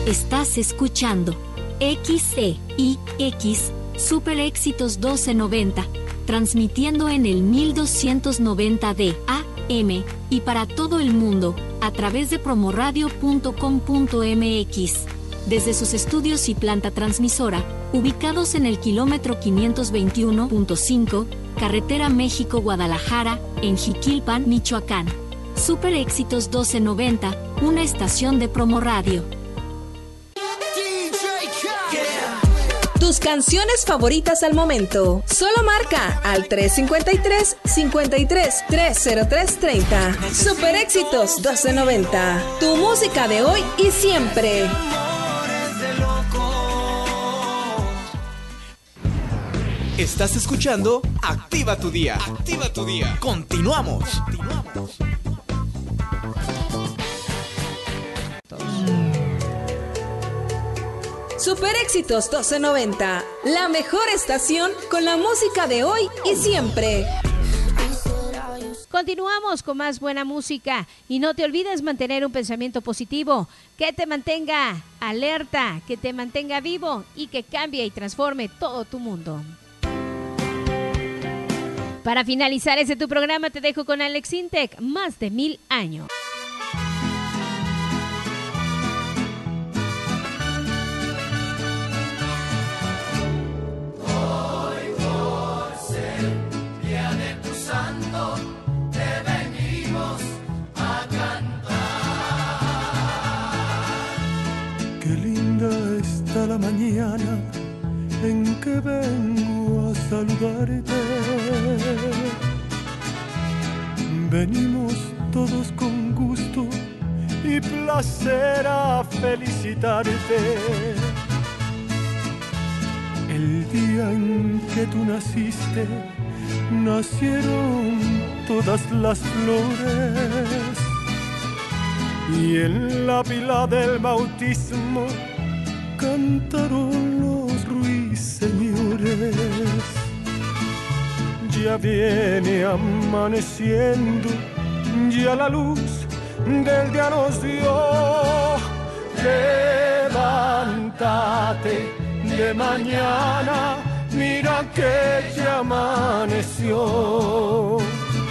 Estás escuchando XEIX Super Éxitos 1290, transmitiendo en el 1290 de AM y para todo el mundo a través de promoradio.com.mx. Desde sus estudios y planta transmisora, ubicados en el kilómetro 521.5, carretera México-Guadalajara, en Jiquilpan, Michoacán. Super Éxitos 1290, una estación de Promoradio. Tus canciones favoritas al momento. Solo marca al 353-53-30330. Super Éxitos 1290. Tu música de hoy y siempre. Estás escuchando Activa tu Día. Activa tu Día. Continuamos. Super Éxitos 1290, la mejor estación con la música de hoy y siempre. Continuamos con más buena música y no te olvides mantener un pensamiento positivo que te mantenga alerta, que te mantenga vivo y que cambie y transforme todo tu mundo. Para finalizar tu programa te dejo con Alex Intec, más de 1000 años. La mañana en que vengo a saludarte, venimos todos con gusto y placer a felicitarte. El día en que tú naciste, nacieron todas las flores y en la pila del bautismo cantaron los ruiseñores. Ya viene amaneciendo, ya la luz del día nos dio. Levántate de mañana, mira que ya amaneció.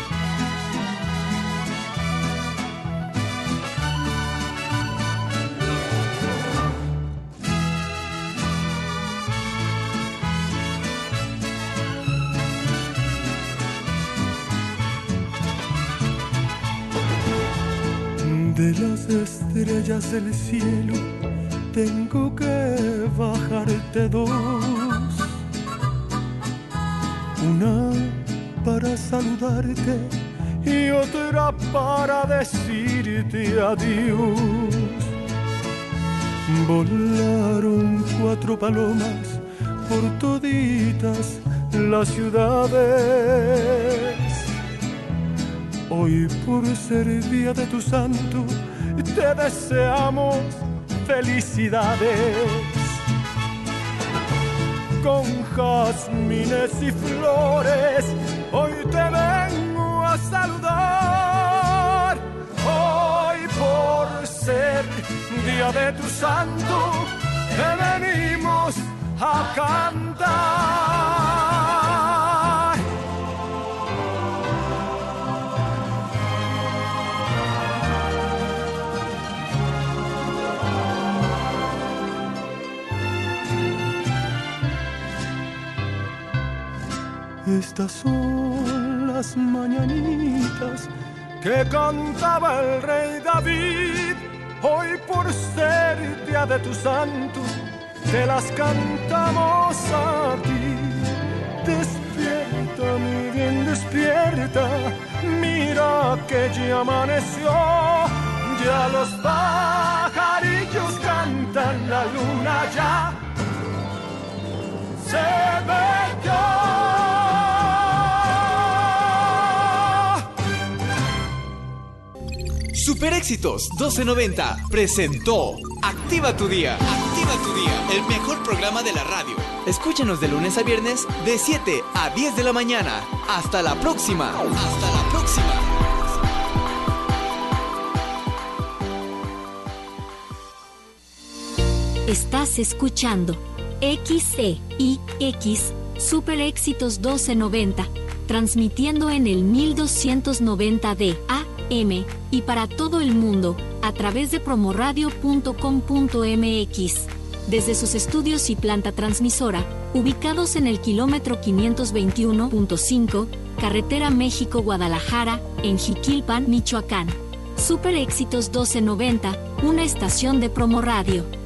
De las estrellas del cielo tengo que bajarte dos, una para saludarte y otra para decirte adiós. Volaron 4 palomas por toditas las ciudades. Hoy por ser día de tu santo te deseamos felicidades. Con jazmines y flores hoy te vengo a saludar. Hoy por ser día de tu santo te venimos a cantar. Estas son las mañanitas que cantaba el rey David. Hoy por ser día de tu santo, te las cantamos a ti. Despierta, mi bien, despierta, mira que ya amaneció. Ya los pajarillos cantan, la luna ya se metió. Super Éxitos 1290 presentó Activa tu Día. Activa tu Día, el mejor programa de la radio. Escúchanos de lunes a viernes de 7 a 10 de la mañana. Hasta la próxima. Hasta la próxima. Estás escuchando XEIX Super Éxitos 1290, transmitiendo en el 1290 de AM y para todo el mundo a través de promoradio.com.mx. Desde sus estudios y planta transmisora, ubicados en el kilómetro 521.5, carretera México-Guadalajara, en Jiquilpan, Michoacán. Super Éxitos 1290, una estación de Promoradio.